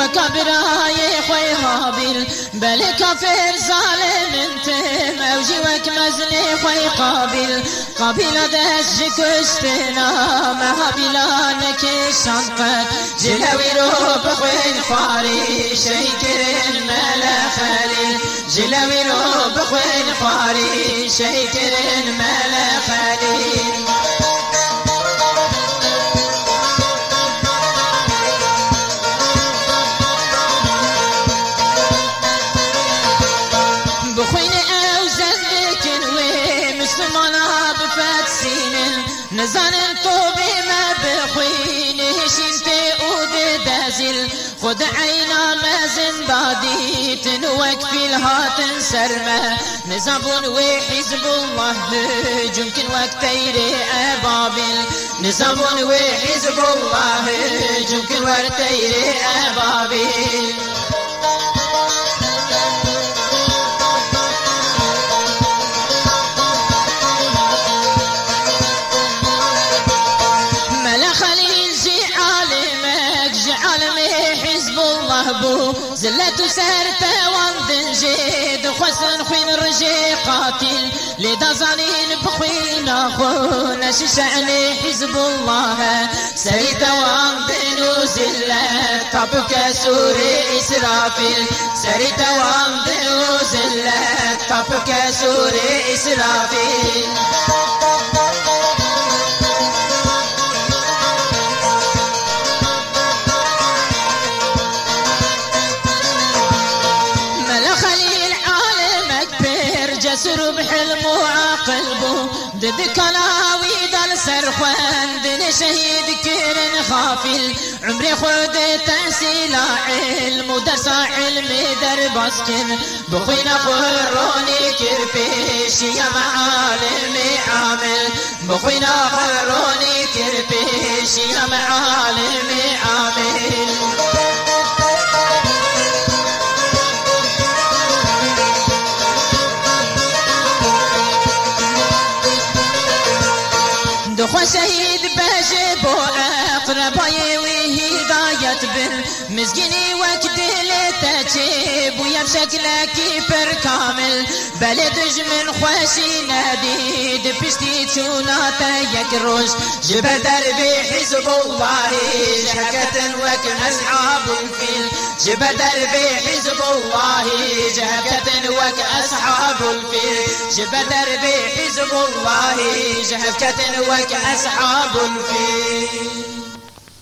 وكبراي خوي هابيل بل كافر ظالم انت موجي وكمزني خوي قابل دس كستنا ما هابيلانك شنقت جلوي روب خوي فاري شيكر ملا خليل جلوي روب خوي فاري شيكر ملا خليل نزان طوبي ما بخوينه شنتي ود دازل خد عينا مازن بادي تنوك في الهات سرمه نزابون وحزب الله جمكن وقتير أبابل نزابون وحزب الله جمكن وقتير أبابل زلت سرت واندن جيد خسن خوين رجي قاتل لدا زانين بخوين اخو نش شعني حزب الله سريت واندن وزلت طبك سوري إسرافيل سريت واندن وزلت طبك سوري إسرافيل جسر بحلم وعقلبه ضد كلاوي دل سرخوان دن شهيد كيرن خافل عمري خود تحصيل علم ودرس علم در باسكن بخوينا خروني كربيش يا معالم عامل بخوينا خروني كربيش يا معالم عامل دخوا شهيد بجيبو أقرباي وهداية بر مزجني وكدل تجيب ويا بشكلك بر كامل بلد من خوشي نديد بشتي تشوناتا يكروش جبر دربي حزب الله جهكة وكن أصحاب الفيل جبر دربي حزب الله جهكة وك أصحاب الفيل جبر دربي حزب الله جهكة وك أصحاب الفيل